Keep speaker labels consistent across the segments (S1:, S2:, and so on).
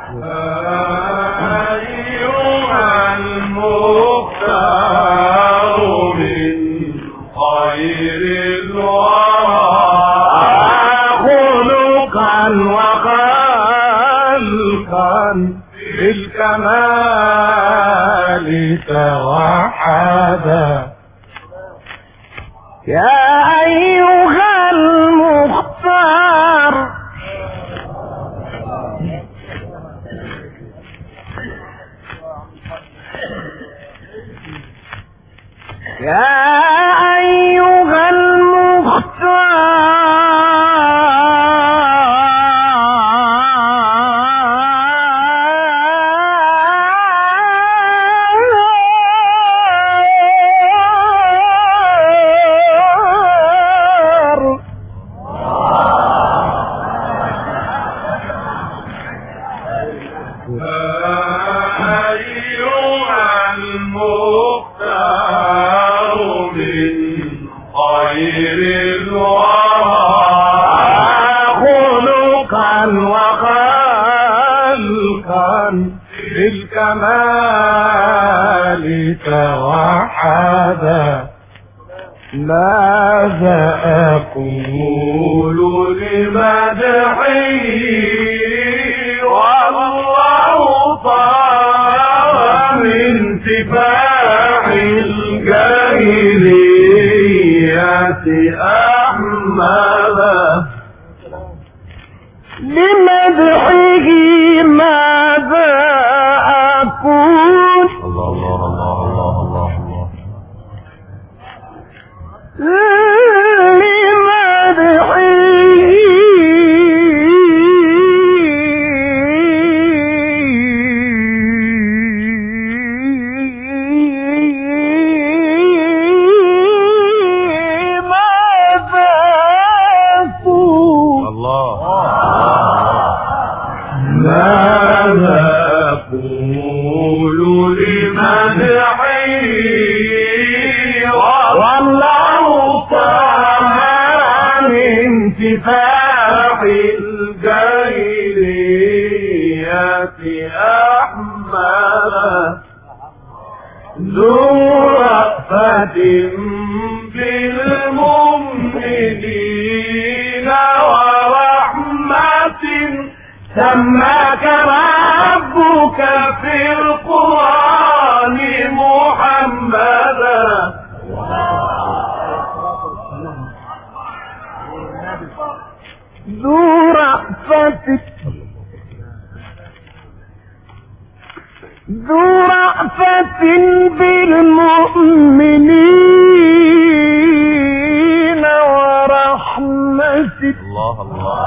S1: أيها المختار من خير الورى خلقا وخلقا بالكمال توحدا يا أيها المختار يا أيها بالكمال توحدا ماذا أقول لمدحه والله طار من سفاح الجاهلية أحمدا لمدحه ماذا أقول الله الله الله الله الله لمدحه ماذا أقول الله ماذا أقول لمدحه والله طهر من سفاح الجاهلية أحمدا ذو رأفة بالمؤمنين ورحمة سماك ربك في القرآن محمدا ذو رأفة بالمؤمنين ورحمة الله الله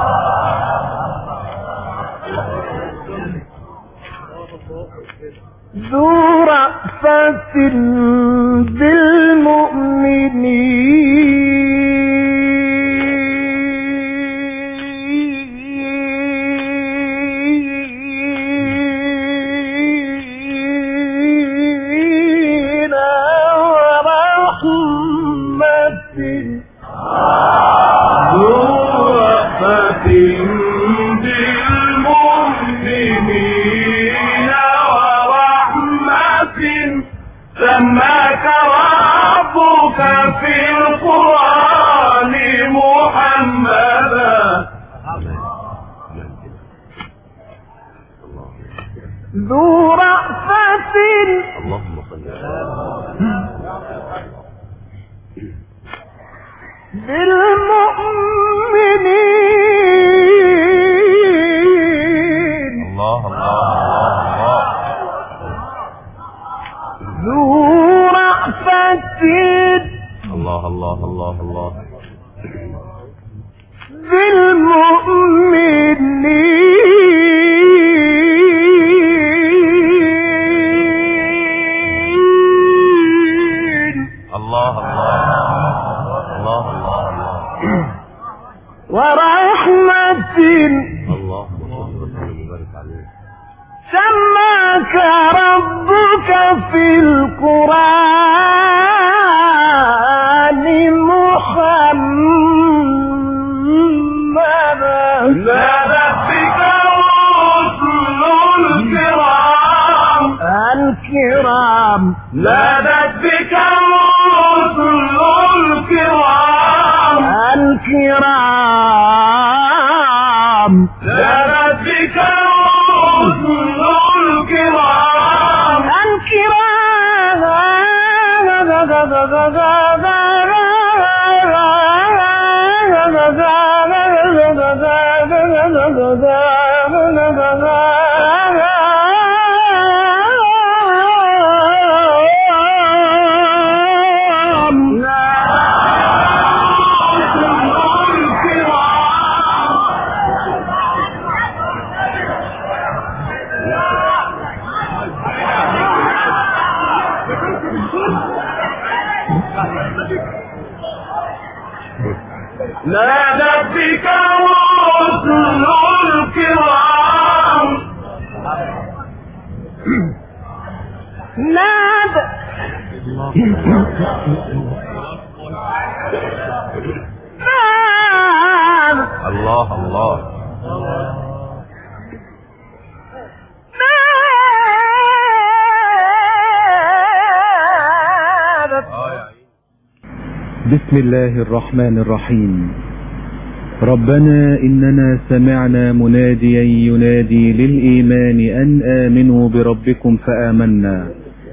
S1: ذو رأفة بالمؤمنين سماك ربك في القرآن محمدا ذو رأفة اللهم صل بالمؤمنين الله الله ذو رأفة الله الله الله الله بالمؤمنين الله الله الله الله ورحمة اللهم صل وسلم وبارك عليه سماك ربك في القرآن محمدا نادت بك رسل الكرام
S2: نادت بك الرسل الكرام
S1: الكرام
S2: نادت بك الرسل الكرام نادت بك الرسل الكرام
S1: نادى
S2: الله الله
S3: بسم الله الرحمن الرحيم. ربنا إننا سمعنا مناديا ينادي للإيمان أن آمنوا بربكم فآمنا.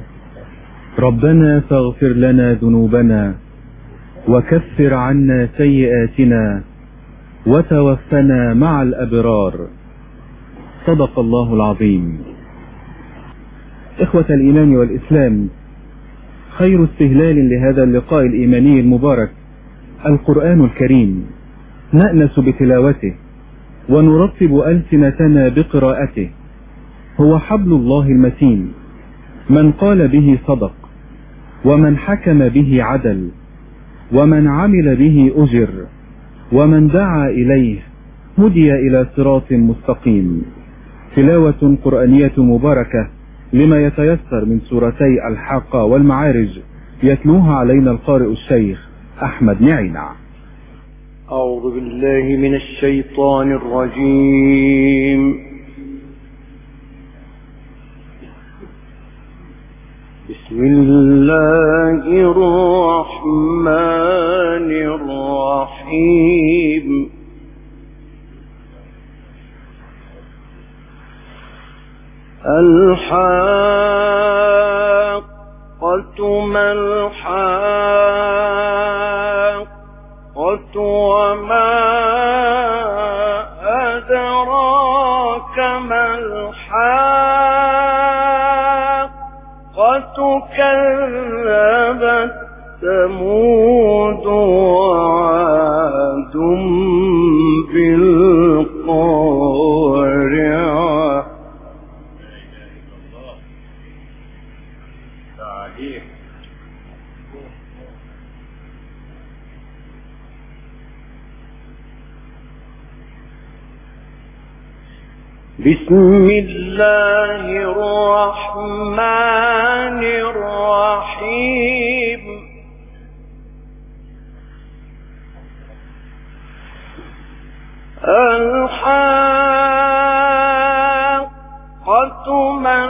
S3: ربنا فاغفر لنا ذنوبنا وكفر عنا سيئاتنا وتوفنا مع الأبرار. صدق الله العظيم. إخوة الإيمان والإسلام، خير استهلال لهذا اللقاء الإيماني المبارك القرآن الكريم، نأنس بتلاوته ونرطب ألسنتنا بقراءته. هو حبل الله المتين، من قال به صدق، ومن حكم به عدل، ومن عمل به أجر، ومن دعا إليه هدي إلى صراط مستقيم. تلاوة قرآنية مباركة لما يتيسر من سورتي الحاقة والمعارج، يتلوها علينا القارئ الشيخ أحمد نعينع.
S4: أعوذ بالله من الشيطان الرجيم. بسم الله الرحمن الرحيم. الحاقة ما الحاقة وما أدراك ما الحاقة كذبت ثمود وعاد بالقارعة. بسم الله الرحمن الرحيم. الحاقة ما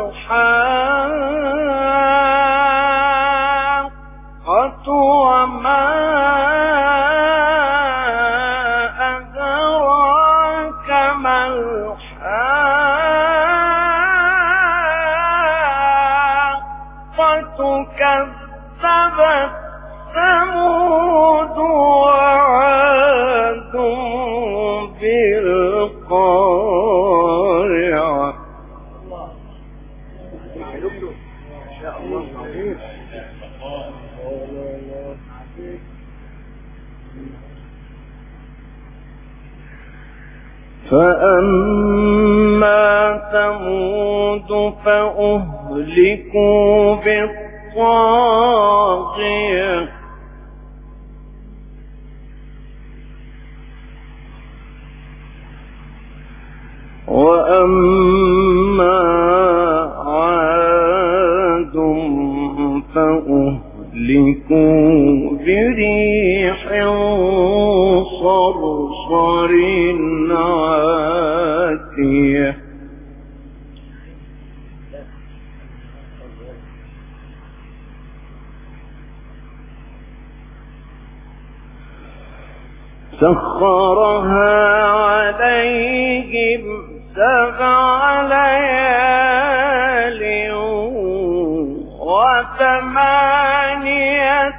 S4: الحاقة وما أدراك ما الحاقة كذبت ثمود وعاد بالقارعة. فأما ثمود فأهلكوا بالطاغية وأما عاد فأهلكوا بريح صرصر عاتية سخرها عليهم 7 ليال و8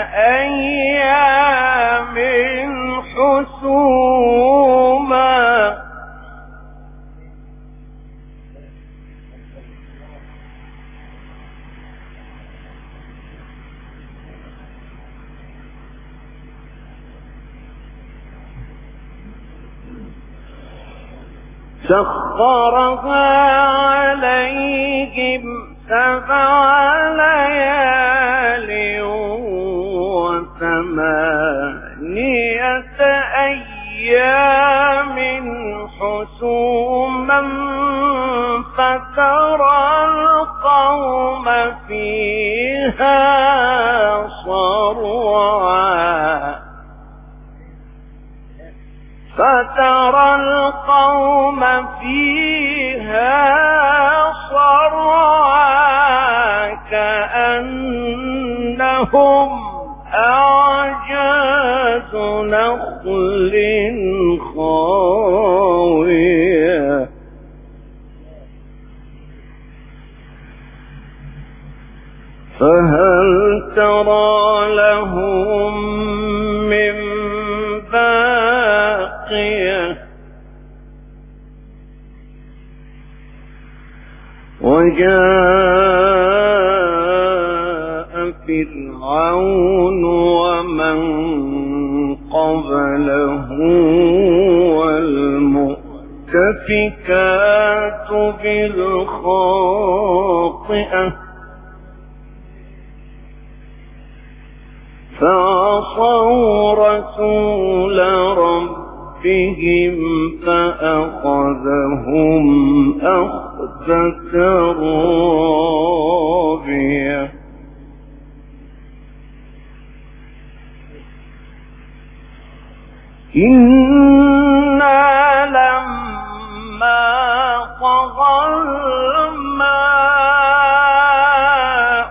S4: أيام حسوما سخرها عليهم 7 ليال و8 أيام حسوما فترى القوم فيها صرعا كأنهم أعجاز نخل خاوية فهل ترى لهم من باقية وجاء فرعون ومن قبله والمؤتفكات بالخاطئة فعصوا رسول ربهم فأخذهم أخذة رابية إنا لما طغى الماء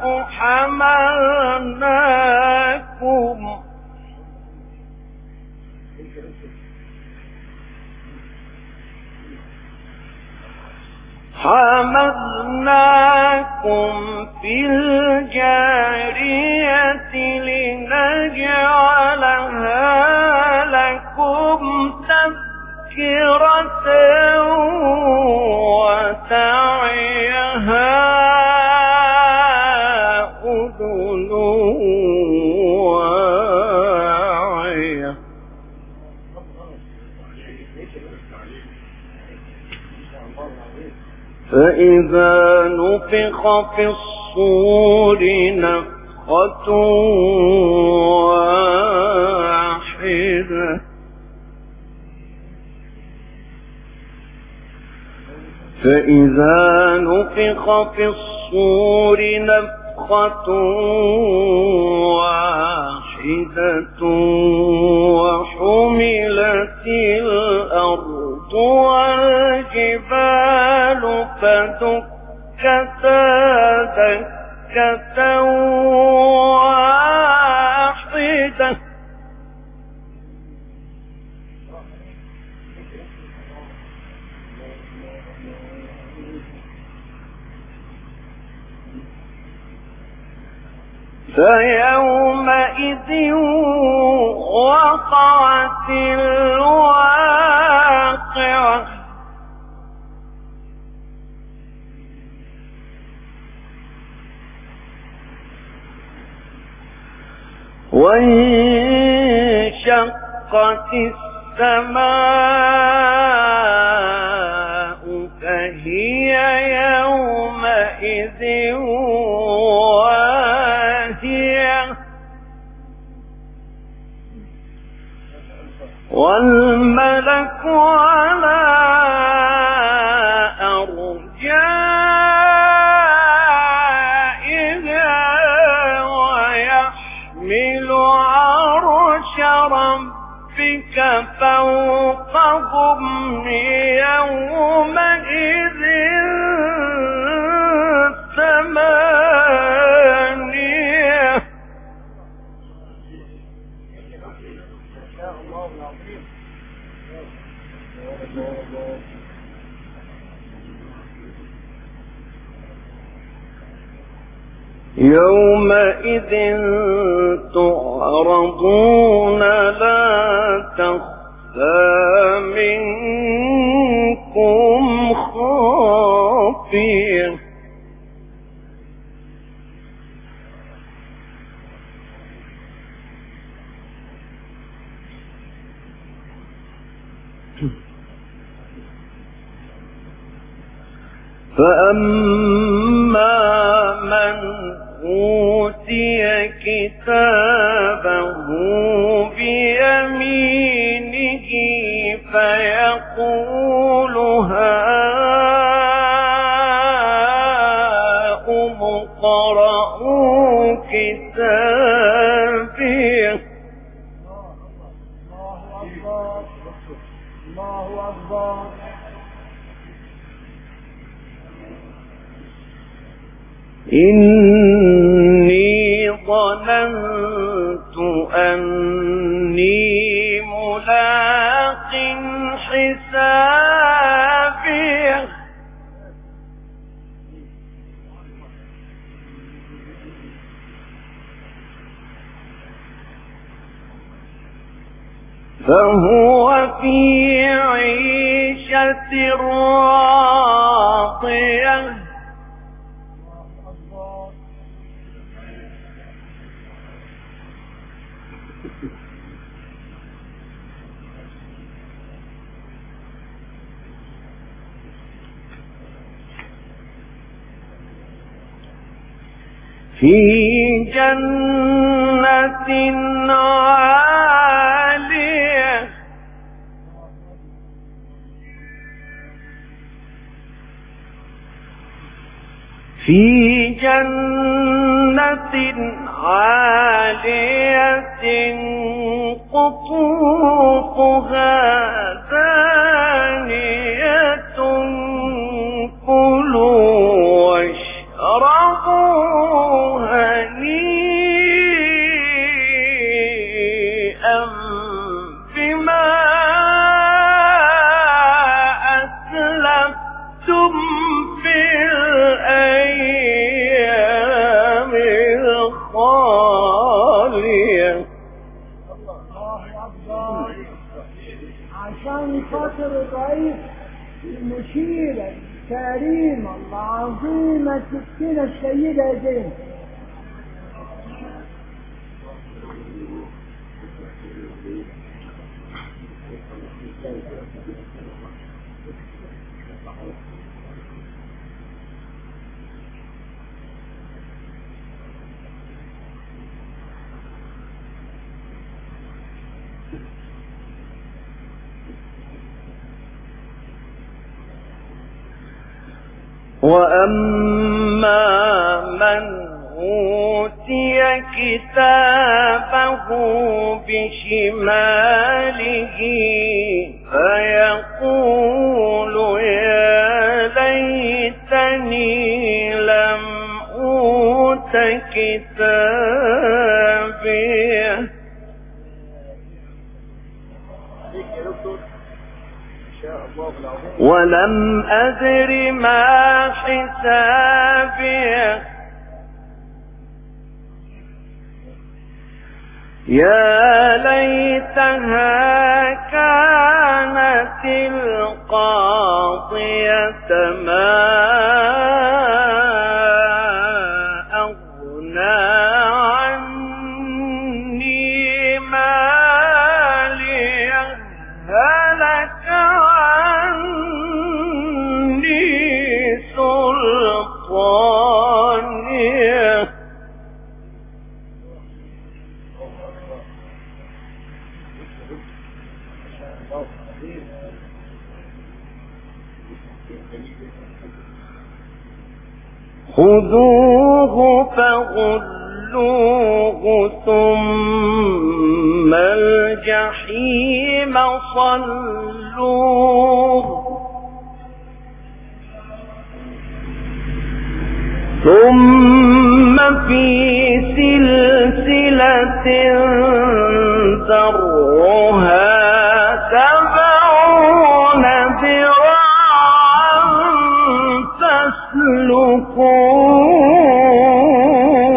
S4: حملناكم في الجارية لنجعلها لكم تذكرة وتعيها أذن واعية فإذا نفخ في الصور نفخة واحدة فإذا نفخ في الصور نفخة واحدة وحملت الأرض والجبال فدكتا دكة واحدة فيومئذ وقعت الواقعة وانشقت السماء فهي يومئذ واهية والملك على أرجائها ويحمل عرش ربك فوقهم يومئذ ثمانية يومئذ تعرضون لا تخفى منكم خافية فأما من أوتي كتابه بيمينه فيقول هاؤم اقرءوا كتابيه
S1: الله أكبر
S4: إني ظننت أني ملاق حسابيه فهو في عيشة راضية في جنة عالية في جنة عالية قطوفها دانية كلوا واشربوا هنيئا بما أسلفتم في الأيام الخالية.
S1: عشان خاطر الرئيس المشيرة الكريمة العظيمة ستنا السيدة زينب
S4: وأما من أوتي كتابه بشماله فيقول يا ليتني لم أوت كتابيه ولم أدر ما حسابيه يا ليتها كانت القاضية ما أغنى عني مالي هلك سلطانيه خذوه فغلوه ثم الجحيم صلوه ثم في سلسلة ذرعها 70 ذراعا فاسلكوه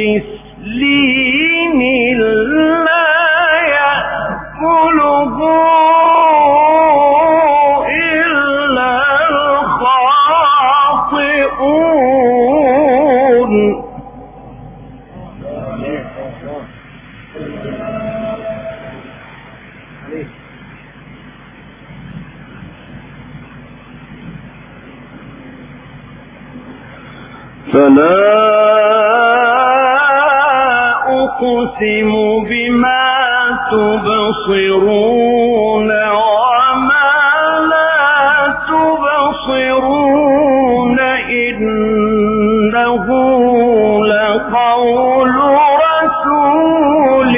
S4: بسليم لا يأكله إلا الخاطئون. فلا أقسم بما تبصرون وما لا تبصرون إنه لقول رسول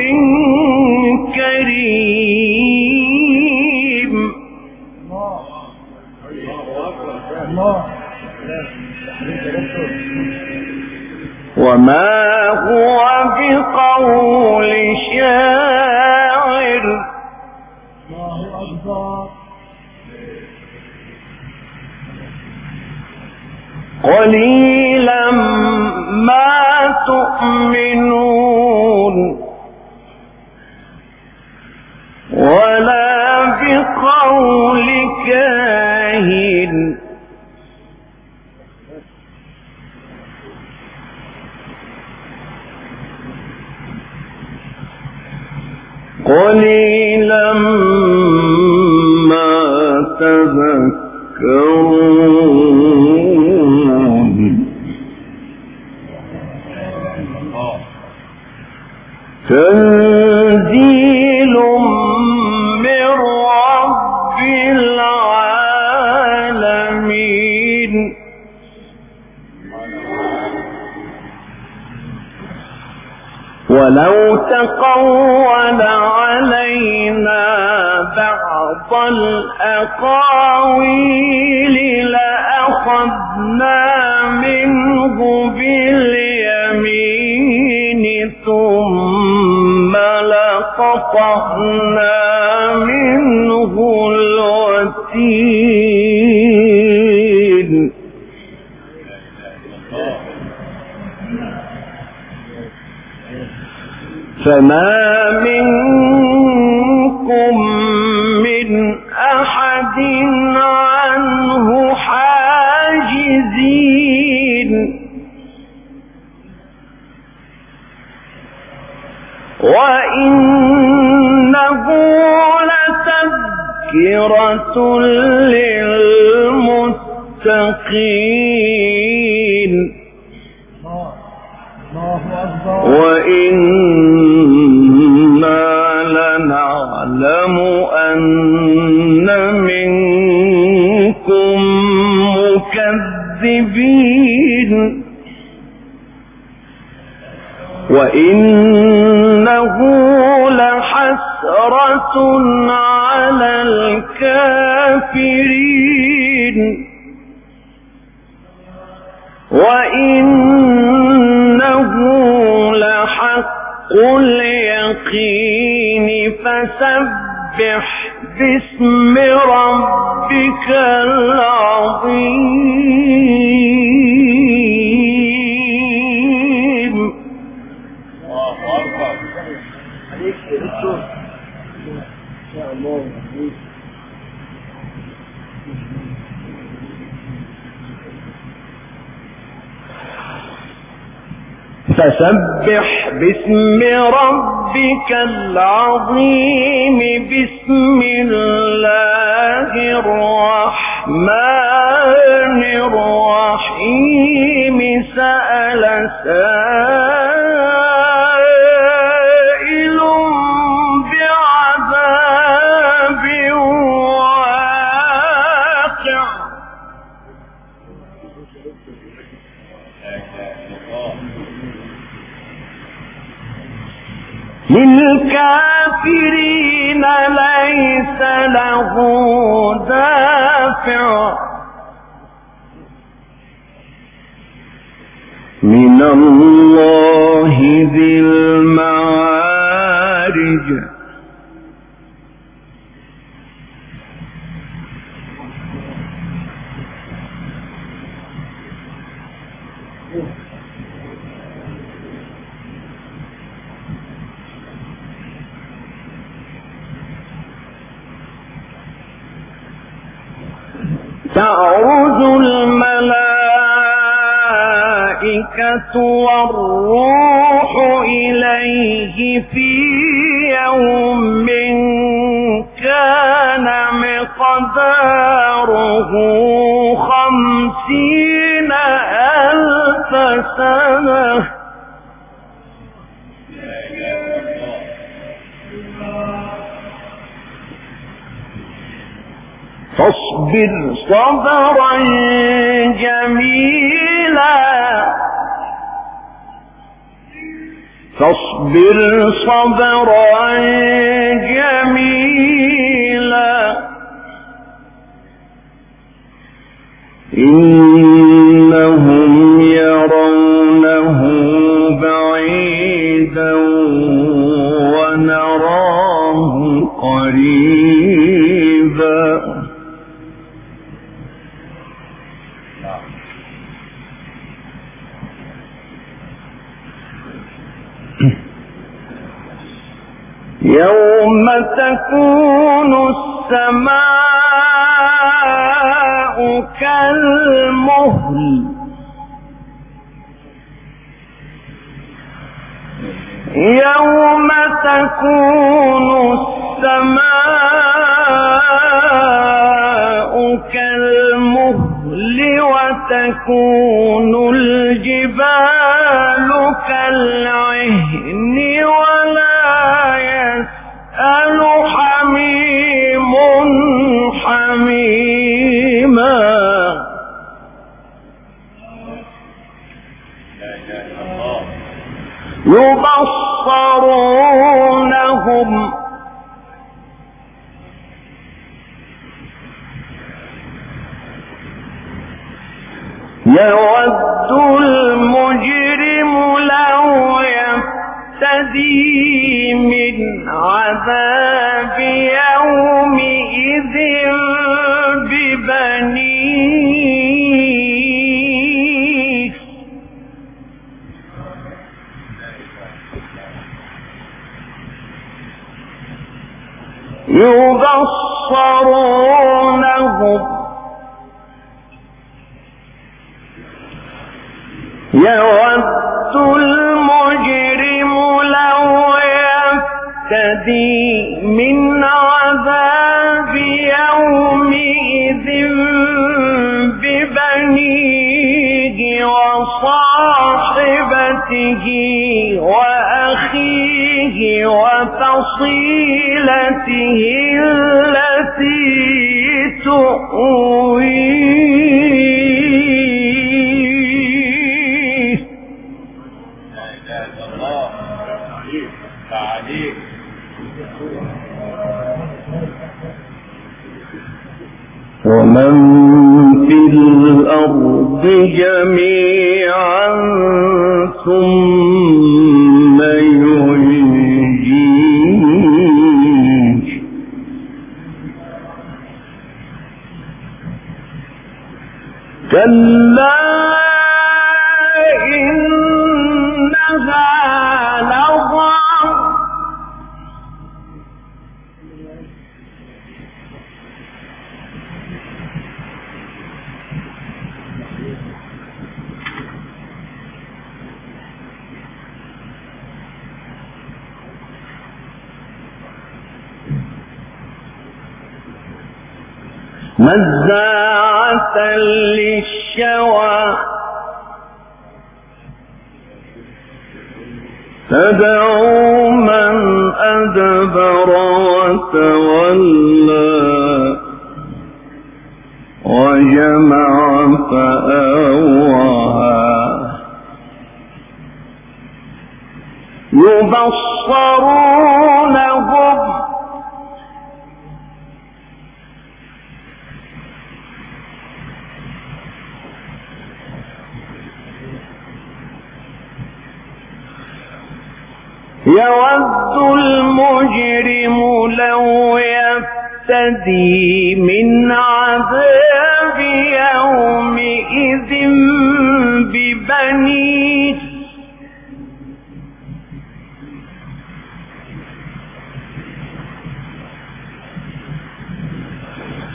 S4: كريم. وما هو بقول شاعر قليلا ما تؤمنون ولا بقول كاهن قليلا ما تذكرون. تنزيل من رب العالمين. ولو تقول علينا بعض الأقاويل لأخذنا منه باليمين ثم لقطعنا منه الوتين. فما منكم من أحد عنه حاجزين وإنه لتذكرة للمتقين. وإنا لنعلم أن منكم مكذبين وإنه لحسرة على الكافرين وإنه لحق اليقين فسبح باسم ربك العظيم. فسبح باسم ربك العظيم. بسم الله الرحمن الرحيم. سأل سائل بعذاب واقع. للكافرين ليس له دافع من الله ذي المعارج. الملائكة والروح إليه في يوم كان مقداره 50,000 سنة. فاصبر صبرا جميلا فاصبر صبرا جميلا إنهم يرونه بعيدا ونراه قريبا. يوم تكون السماء كالمهل يوم تكون السماء كالمهل وتكون الجبال كالعهن ولا يسأل حميم حميما. يبصرونهم يود المجرم لو يفتدي من عذاب يومئذ ببنيه. يبصرونهم يود المجرم لو يفتدي من عذاب يومئذ ببنيه وصاحبته وأخيه وفصيلته التي تؤويه. ومن في الأرض جميعا ثم ينجيه كلا إنها لظى نزاعة للشوى تدعو من أدبر وتولى وجمع فأوعى. يبصرونهم يود المجرم لو يفتدي من عذاب يومئذ ببنيه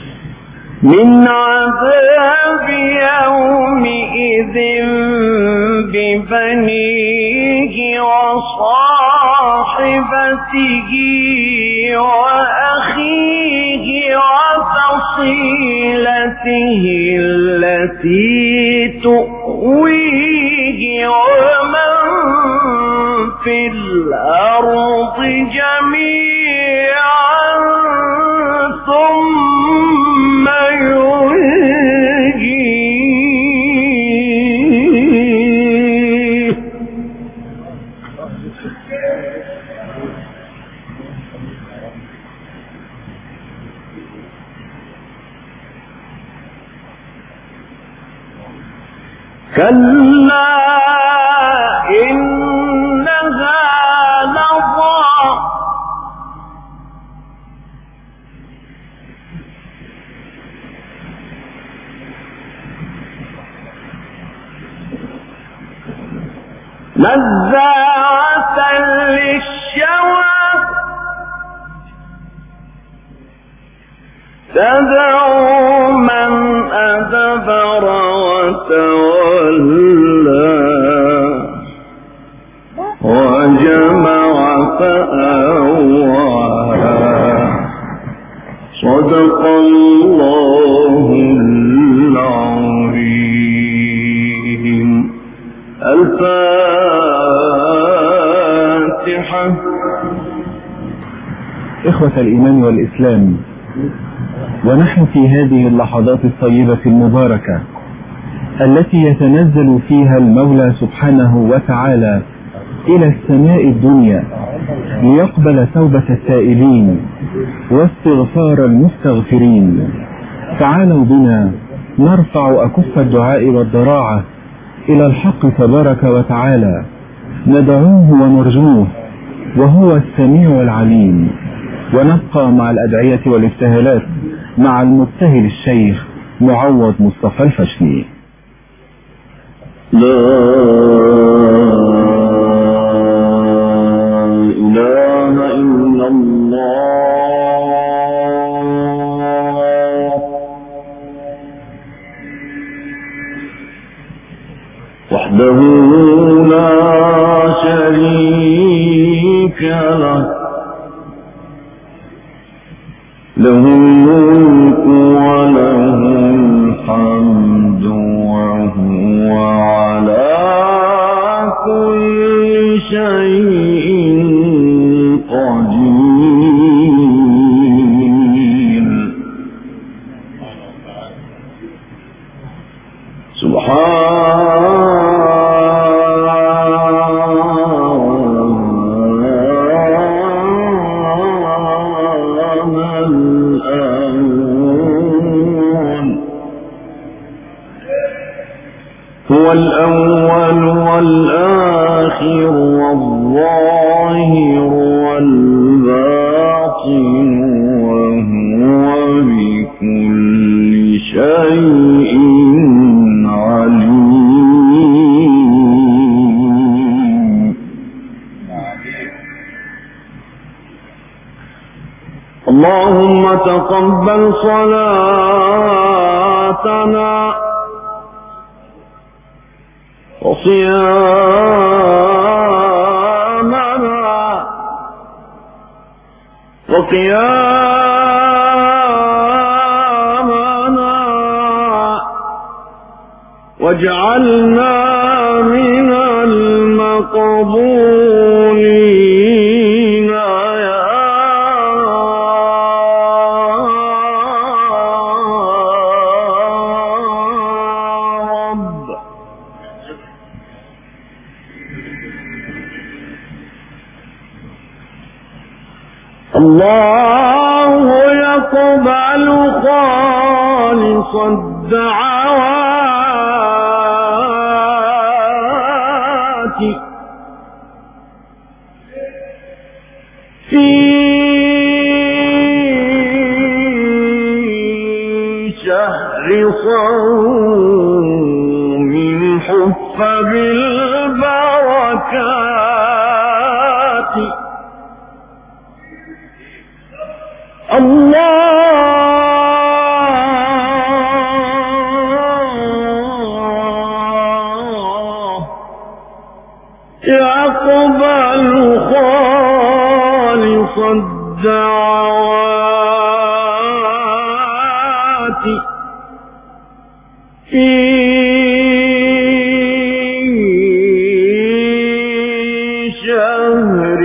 S4: من عذاب يومئذ ببنيه وصاحبته وأخيه وفصيلته التي تؤويه ومن في الأرض جميعا ثم ينجيه. كلا إنها لظى نزاعة للشوى تدعو من أدبر وتولى وجمع فأوعى. صدق الله العظيم. الفاتحة.
S3: إخوة الإيمان والإسلام، ونحن في هذه اللحظات الطيبة المباركة التي يتنزل فيها المولى سبحانه وتعالى إلى السماء الدنيا ليقبل توبة التائبين واستغفار المستغفرين، تعالوا بنا نرفع أكف الدعاء والضراعة إلى الحق تبارك وتعالى، ندعوه ونرجوه وهو السميع العليم، ونبقى مع الأدعية والابتهالات مع المبتهل الشيخ معوض مصطفى الفشني.
S4: لا إله إلا الله وحده لا شريك له، له الملك وله الحمد وهو على كل شيء قدير. هو الأول والآخر والظاهر والباطن وهو بكل شيء عليم. اللهم تقبل صلاتنا وصيامنا وقيامنا واجعلنا من المقبولين يا رب. الله يقبل خالص الدعوات في شهر صوم حف بالبركات. الله الدعوات في شهر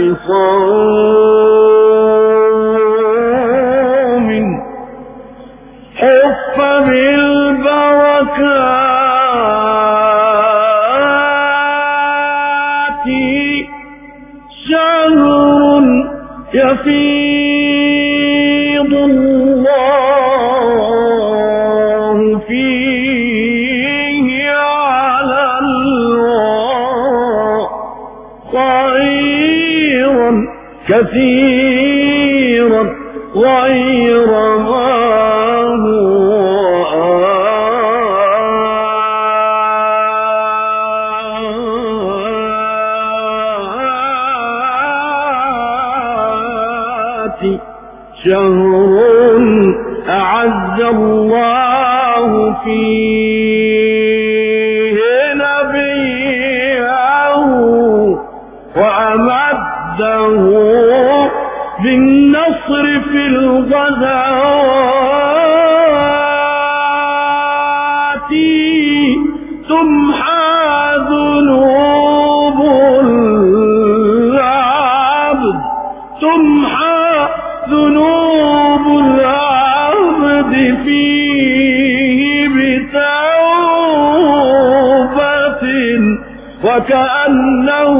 S4: صوم حف بالبركات شهر يفيض الله فيه على الورى خيرا كثيرا غير ما هو شهر أعز الله فيه نبيه وأمده بالنصر في الغزوات تمحى ذنوب العبد تمحى ذنوب العبد فيه بتوبة وكأنه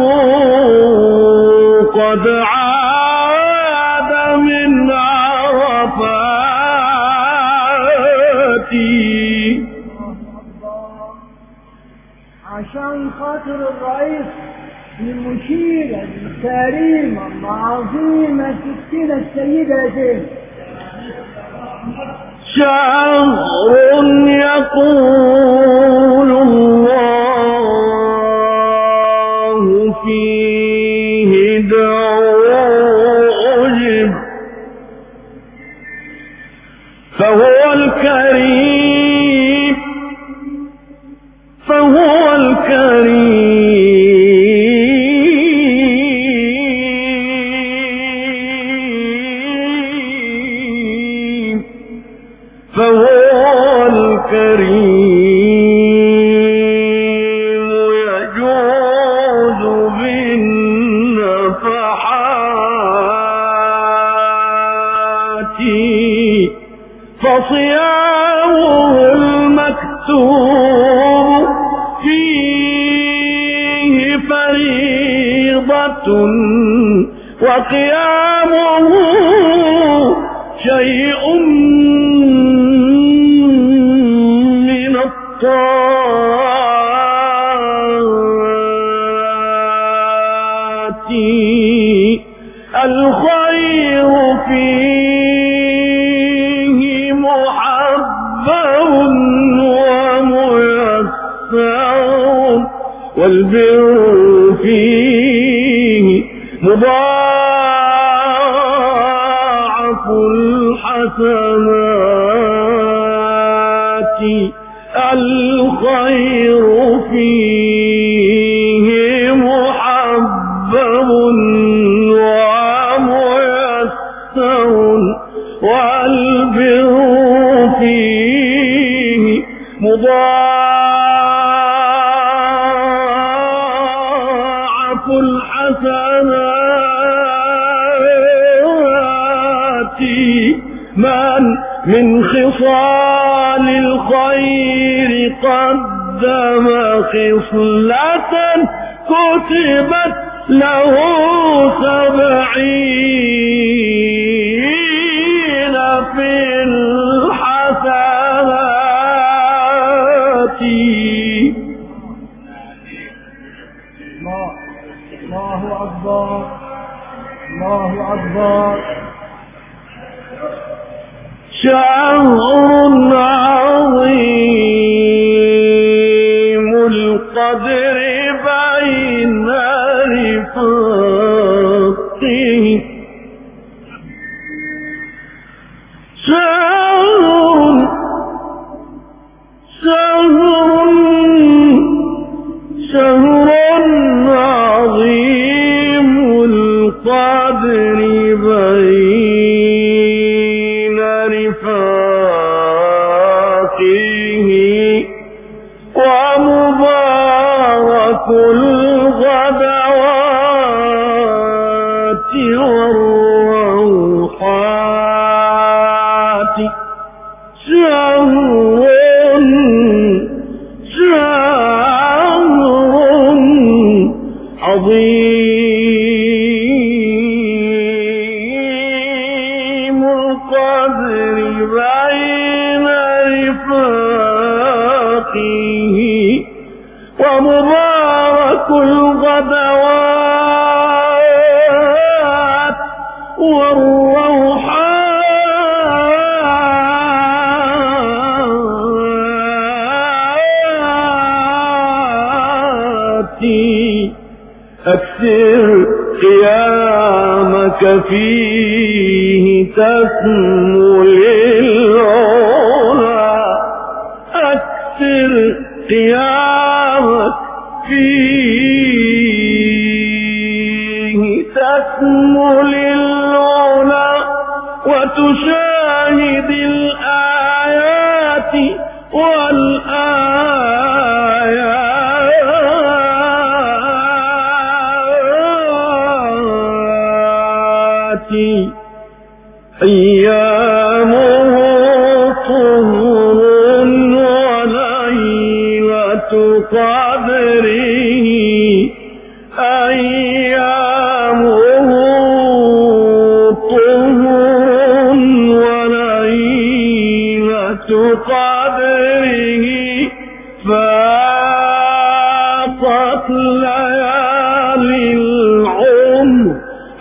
S4: قد عاد من عرفات
S1: عشان خاطر الرئيس المشيرة الكريمة العظيمة ستنا السيدة زين
S4: شهر يقول الله فيه ادعوا أجب فهو الكريم فهو الكريم فهو الكريم يجود بالنفحات فصيامه المكتوب فيه فريضة وقيامه شيء من الطاعات الخير فيه محبب وميسر والبر فيه مضاعف الحسنات الخير فيه محبب وميسر والبر فيه مضاعف الحسنات من خصال الخير قدم خصلة كتبت له 70 في الحسنات
S1: الله أكبر الله أكبر
S4: شهر عظيم القدر بين رفاقه شهر عظيم القدر بين شهر عظيم القدر بين رفاقه ومبارك الغدوات والروحات أكثر قيامك فيه تسمو للعلا أكثر قيامك فيه تسمو للعلا وتشاهد الآيات أيامه طهر وليلة قدره أيامه طهر وليلة قدره فاقت ليالي العمر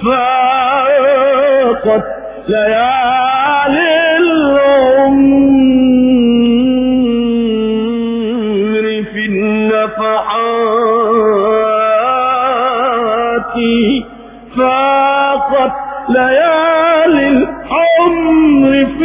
S4: فاقت ليالي العمر في النفحات فاقت ليالي العمر في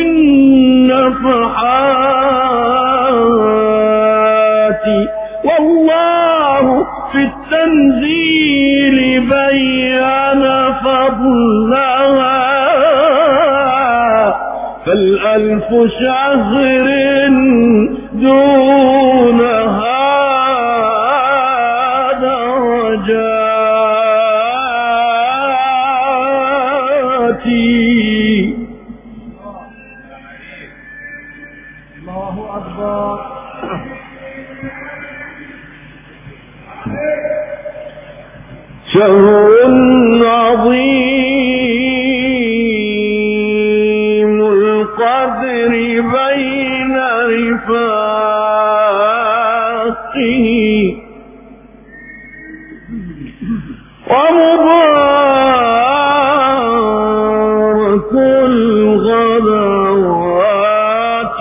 S4: النفحات والله في التنزيل بيّن فضلها فالألف شهر دونها درجاتي.
S1: الله أكبر.
S4: شهر عظيم القدر بين رفاقه ومبارك الغدوات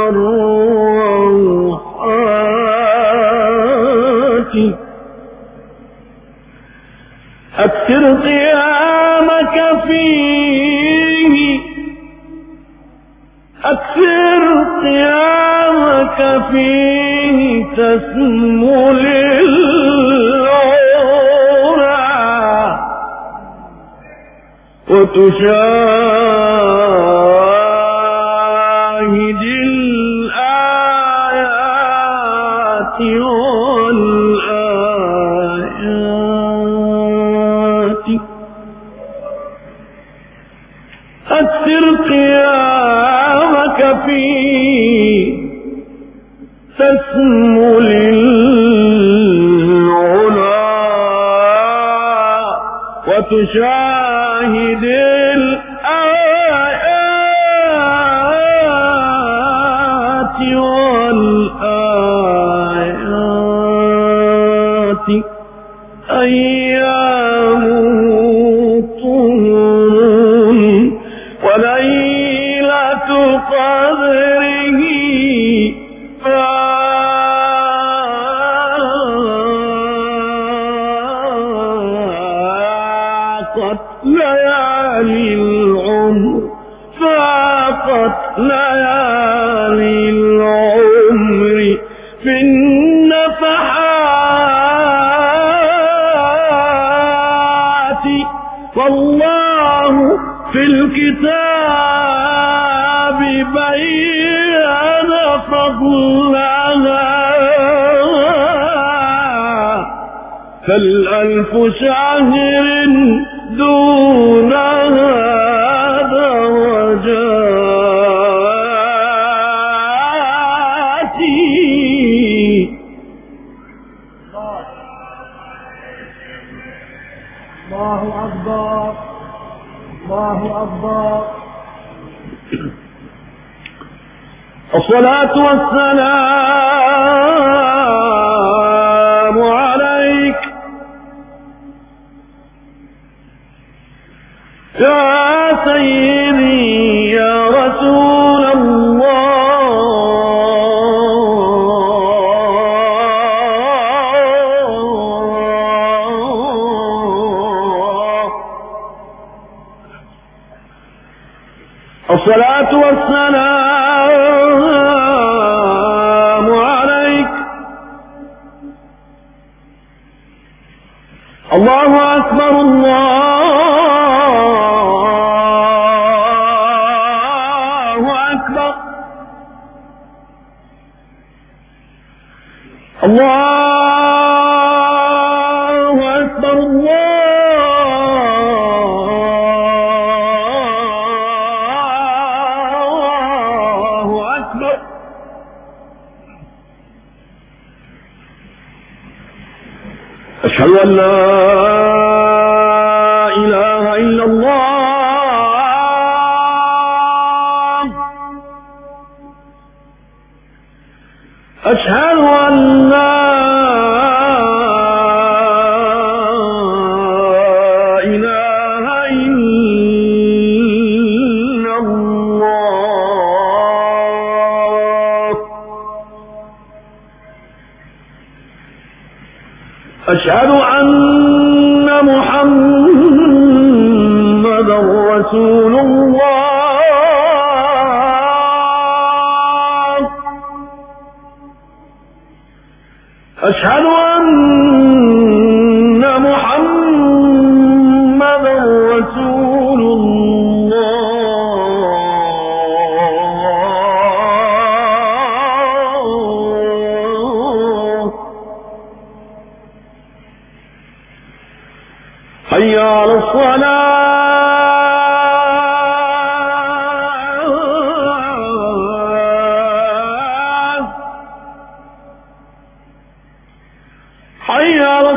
S4: والروحات أكثر قيامك فيه أكثر قيامك فيه تسمو للعلا وتشاهد الآيات أكثر قيامك فيه تسمو للعلا وتشاهد الآيات والآيات أيامه طهر وليلة قدره فاقت ليالي العمر فاقت ليالي العمر في النفحات والله في الكتاب بيّن فضلها فالألف شهر دونها درجات
S1: أكبر الله أكبر.
S4: الصلاة والسلام عليك يا سيدي يا رسول الله. الصلاة والسلام عليك. الله أكبر الله أكبر. الله أكبر الله أكبر. أشهد أن لا إله إلا الله. أشهد أن لا إله إلا الله. أشهد أن محمدا رسول الله. أشهد أن محمدا رسول الله. حي على الصلاة. حي على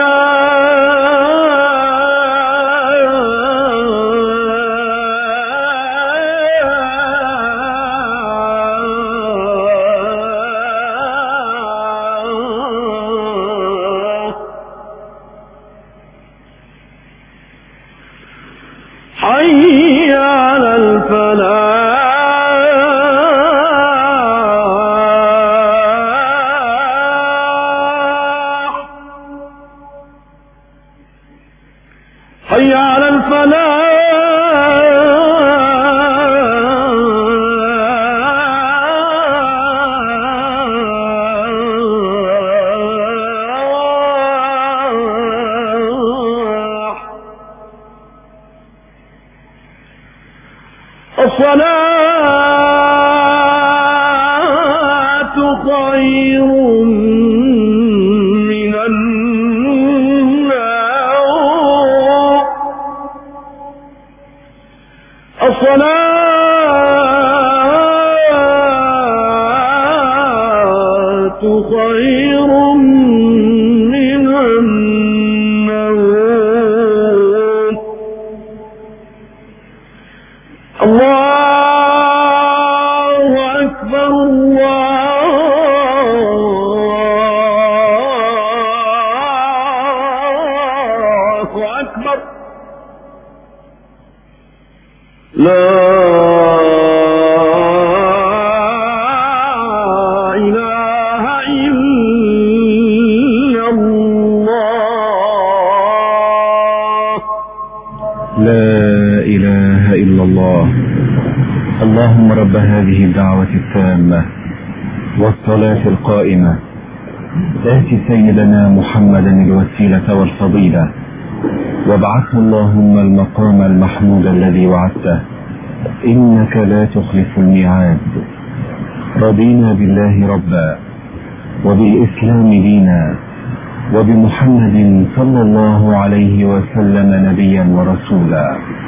S4: الصلاة. حي على الفلاح. حي على الفلاح. الصلاة خير من النوم. الصلاة خير من النوم. الله أكبر الله أكبر. لا إله إلا الله.
S3: لا إله إلا الله. اللهم رب هذه الدعوة التامة والصلاة القائمة آت سيدنا محمدا الوسيلة والفضيلة وابعثه اللهم المقام المحمود الذي وعدته إنك لا تخلف الميعاد. رضينا بالله ربا وبالإسلام دينا وبمحمد صلى الله عليه وسلم نبيا ورسولا.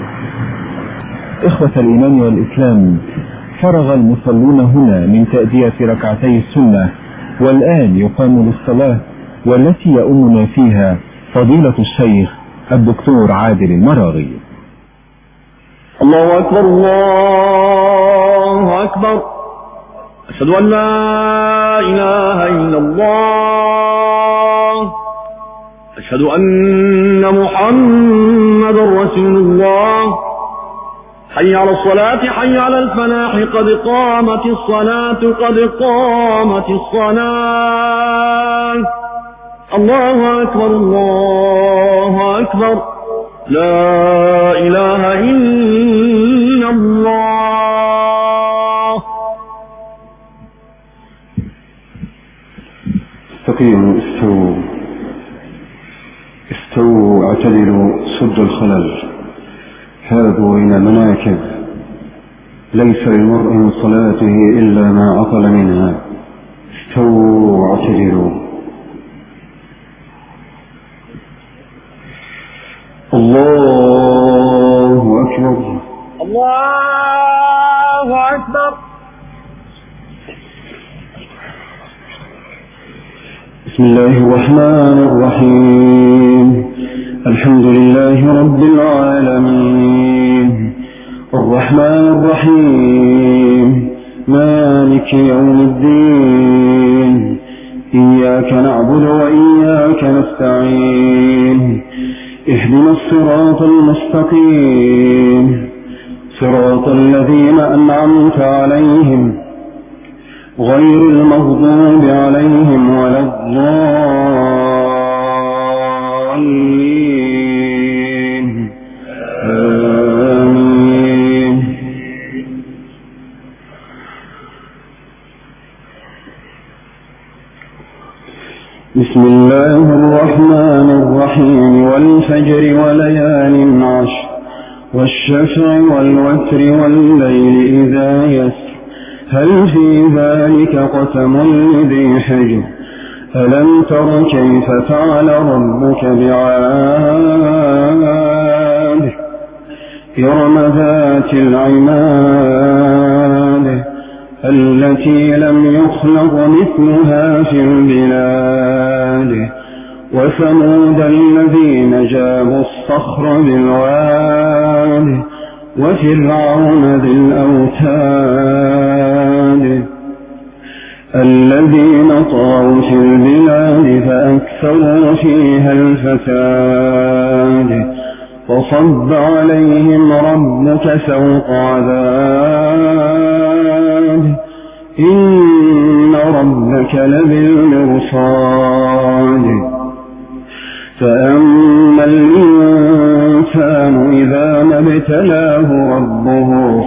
S3: إخوة الإيمان والإسلام، فرغ المصلون هنا من تأدية ركعتي السنة والآن يقام للصلاة، والتي يؤمنا فيها فضيلة الشيخ الدكتور عادل المراغي.
S4: الله أكبر الله أكبر. أشهد أن لا إله إلا الله. أشهد أن محمد رسول الله. حي على الصلاة حي على الفلاح قد قامت الصلاة قد قامت الصلاة. الله أكبر الله أكبر. لا إله إلا الله.
S5: استقيموا استووا اعتدلوا سدوا الخلل هذوا إلى مناكب. ليس للمرء من صلاته إلا ما عطل منها. استووا اعتدلوا. الله أكبر
S1: الله أكبر.
S5: بسم الله الرحمن الرحيم. الحمد لله رب العالمين الرحمن الرحيم مالك يوم الدين. إياك نعبد وإياك نستعين. اهدنا الصراط المستقيم صراط الذين أنعمت عليهم غير المغضوب عليهم ولا الضالين. آمين. بسم الله الرحمن الرحيم والفجر وليال عشر والشفع والوتر والليل إذا يسر هل في ذلك قسم لذي حجر ألم تر كيف فعل ربك بعاد إرم ذات العماد التي لم يخلق مثلها في البلاد وثمود الذين جابوا الصخر بالواد وفرعون ذي الأوتاد الذين طغوا في البلاد فأكثروا فيها الفساد فصب عليهم ربك سوط عذاب إن ربك لبالمرصاد فأما الإنسان إذا ما ابتلاه ربه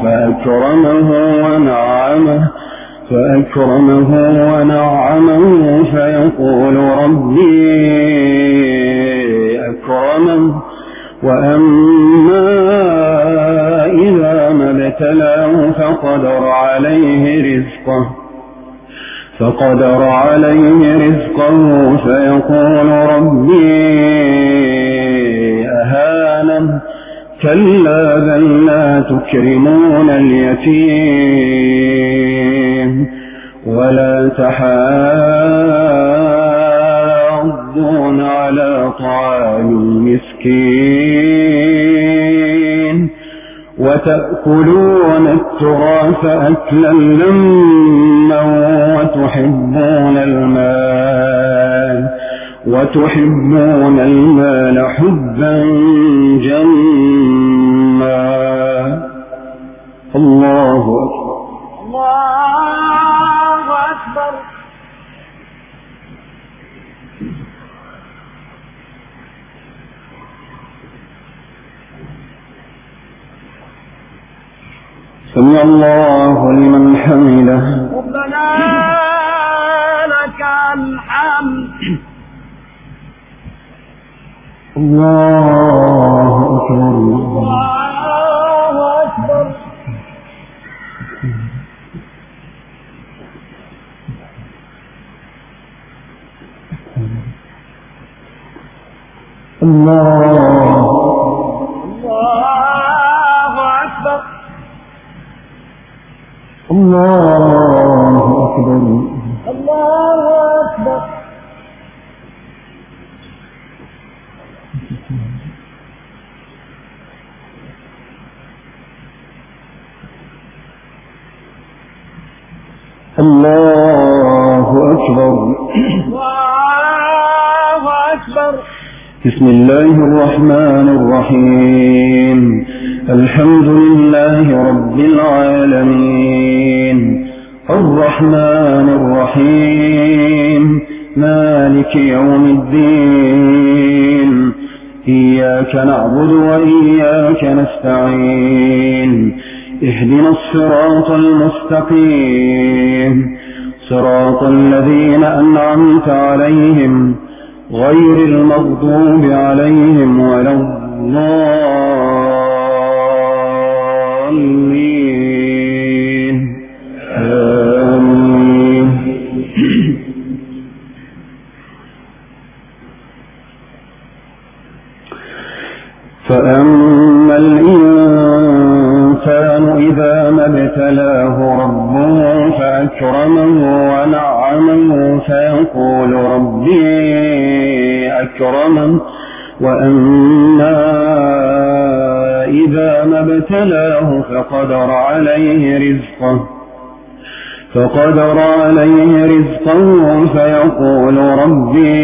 S5: فأكرمه ونعمه فيقول ربي أكرمن وأما إذا ما ابتلاه فقدر عليه رزقه فيقول ربي أهانن كلا بل لا تكرمون اليتيم ولا تحاضون على طعام المسكين وتأكلون التراث أكلا لما وتحبون المال حبا جما. الله أكبر.
S1: الله أكبر.
S5: سمع الله لمن حمده.
S1: ربنا لك الحمد.
S5: الله أكبر.
S1: الله أكبر.
S5: الله
S1: أكبر.
S5: الله أكبر.
S1: الله أكبر.
S5: الله أكبر.
S1: الله أكبر.
S5: بسم الله الرحمن الرحيم. الحمد لله رب العالمين، الرحمن الرحيم، مالك يوم الدين، إياك نعبد وإياك نستعين، اهدنا الصراط المستقيم، صراط الذين أنعمت عليهم غير المغضوب عليهم ولا الضالين. آمين. فأما الإنسان إذا ما ابتلاه ربه فأكرمه ونعمه فيقول ربي أكرمن، وأما إذا ما ابتلاه فقدر عليه رزقه فيقول ربي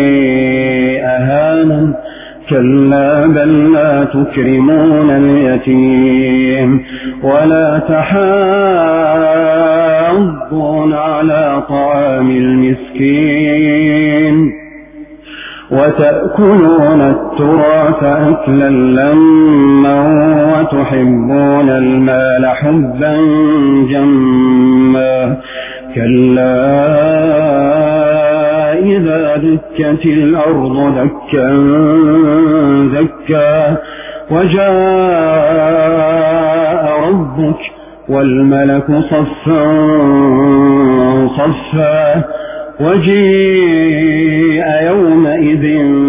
S5: أهانن. كلا بل لا تكرمون اليتيم ولا تحاضون على طعام المسكين وتأكلون التراث أكلا لما وتحبون المال حبا جما. كلا إذا دكت الأرض دكا دكا وجاء ربك والملك صفا صفا وجيء يومئذ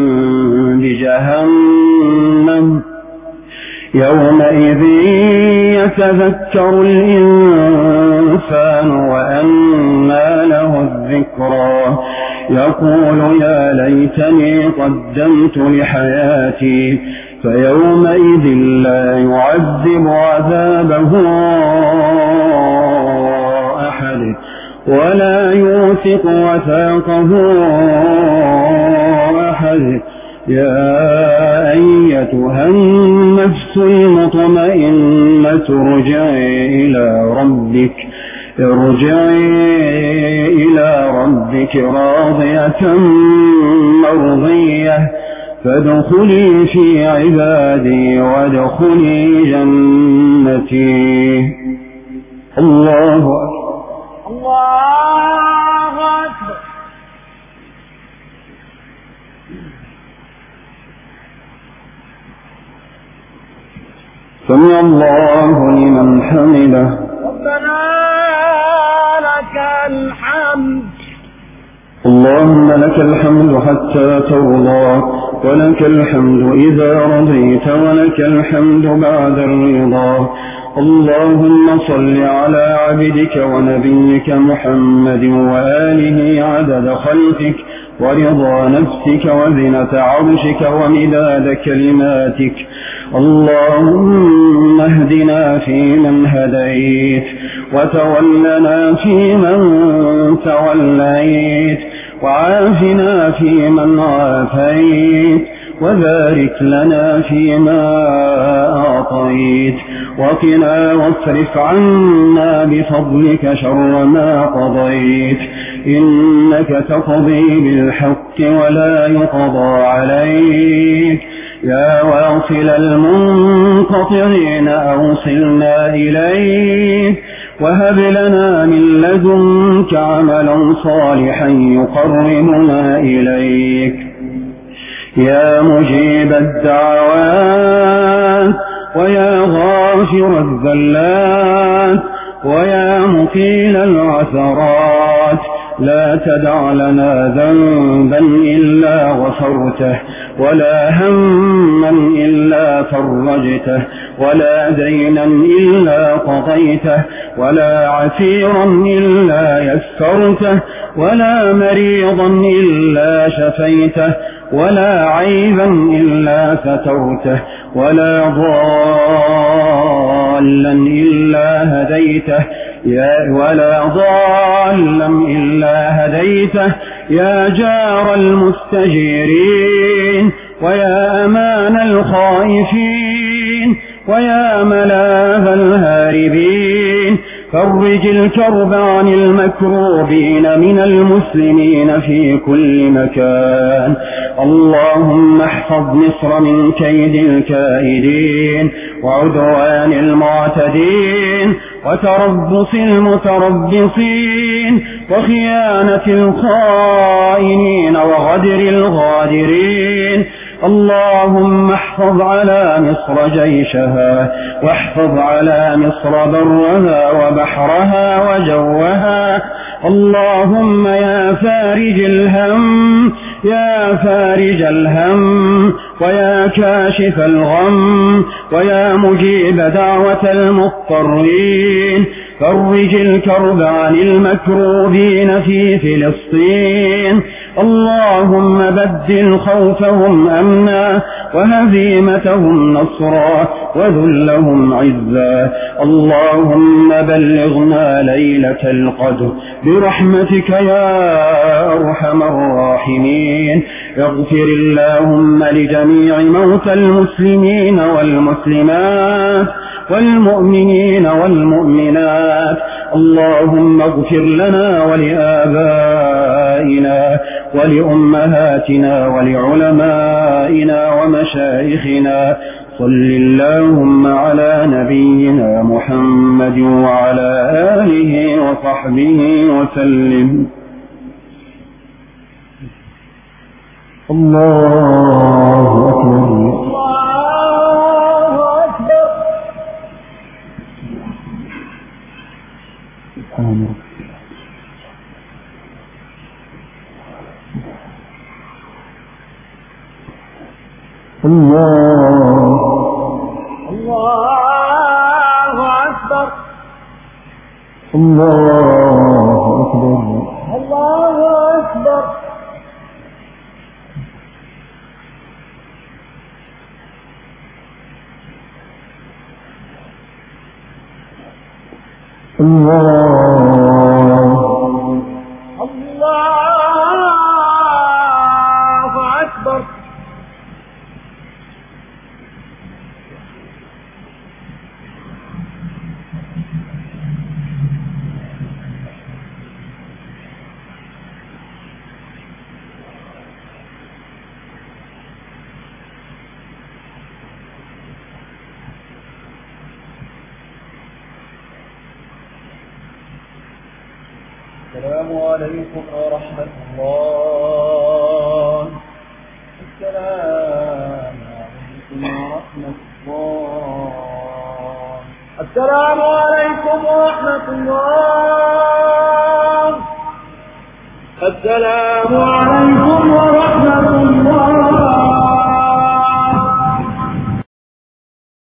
S5: بجهنم. يومئذ يتذكر الإنسان وأنى له الذكرى يقول يا ليتني قدمت لحياتي فيومئذ لا يعذب عذابه أحد ولا يوثق وثاقه أحد. يا أيتها النفس المطمئنة ارجعي إلى ربك راضية مرضية فادخلي في عبادي وادخلي جنتي. الله أكبر.
S1: الله أكبر.
S5: سمع الله لمن حمده.
S1: ربنا لك الحمد.
S5: اللهم لك الحمد حتى ترضى ولك الحمد إذا رضيت ولك الحمد بعد الرضا. اللهم صل على عبدك ونبيك محمد وآله عدد خلقك ورضا نفسك وزنة عرشك ومداد كلماتك. اللهم اهدنا فيمن هديت وتولنا فيمن توليت وعافنا فيمن عافيت وبارك لنا فيما أعطيت وقنا واصرف عنا بفضلك شر ما قضيت. إنك تقضي بالحق ولا يقضى عليك. يا واصل المنقطعين أوصلنا إليك وهب لنا من لدنك عملا صالحا يقربنا إليك. يا مجيب الدعوات ويا غافر الذلات ويا مقيل العثرات لا تدع لنا ذنبا إلا غفرته ولا هما إلا فرجته ولا دينا إلا قضيته ولا عسيرا إلا يسرته ولا مريضا إلا شفيته ولا عيبا إلا سترته ولا ضالا إلا هديته. ولا ضالا إلا هديته، يا جار المستجيرين ويا أمان الخائفين ويا ملاذ الهاربين، فرج الكرب عن المكروبين من المسلمين في كل مكان. اللهم احفظ مصر من كيد الكائدين وعدوان المعتدين وتربص المتربصين وخيانة الخائنين وغدر الغادرين. اللهم احفظ على مصر جيشها، واحفظ على مصر برها وبحرها وجوها. اللهم يا فارج الهم، يا فارج الهم ويا كاشف الغم ويا مجيب دعوة المضطرين، فرج الكرب عن المكروبين في فلسطين. اللهم بدل خوفهم أمنا وهزيمتهم نصرا وذلهم عزا. اللهم بلغنا ليلة القدر برحمتك يا أرحم الراحمين. اغفر اللهم لجميع موتى المسلمين والمسلمات والمؤمنين والمؤمنات. اللهم اغفر لنا ولآبائنا ولأمهاتنا ولعلمائنا ومشايخنا. صل اللهم على نبينا محمد وعلى آله وصحبه وسلم. الله أكبر.
S1: الله أكبر.
S3: الله أكبر.
S1: الله أكبر.
S2: السلام عليكم ورحمة الله. السلام عليكم ورحمة الله.
S1: السلام عليكم ورحمة الله.
S2: السلام
S1: عليكم ورحمة الله.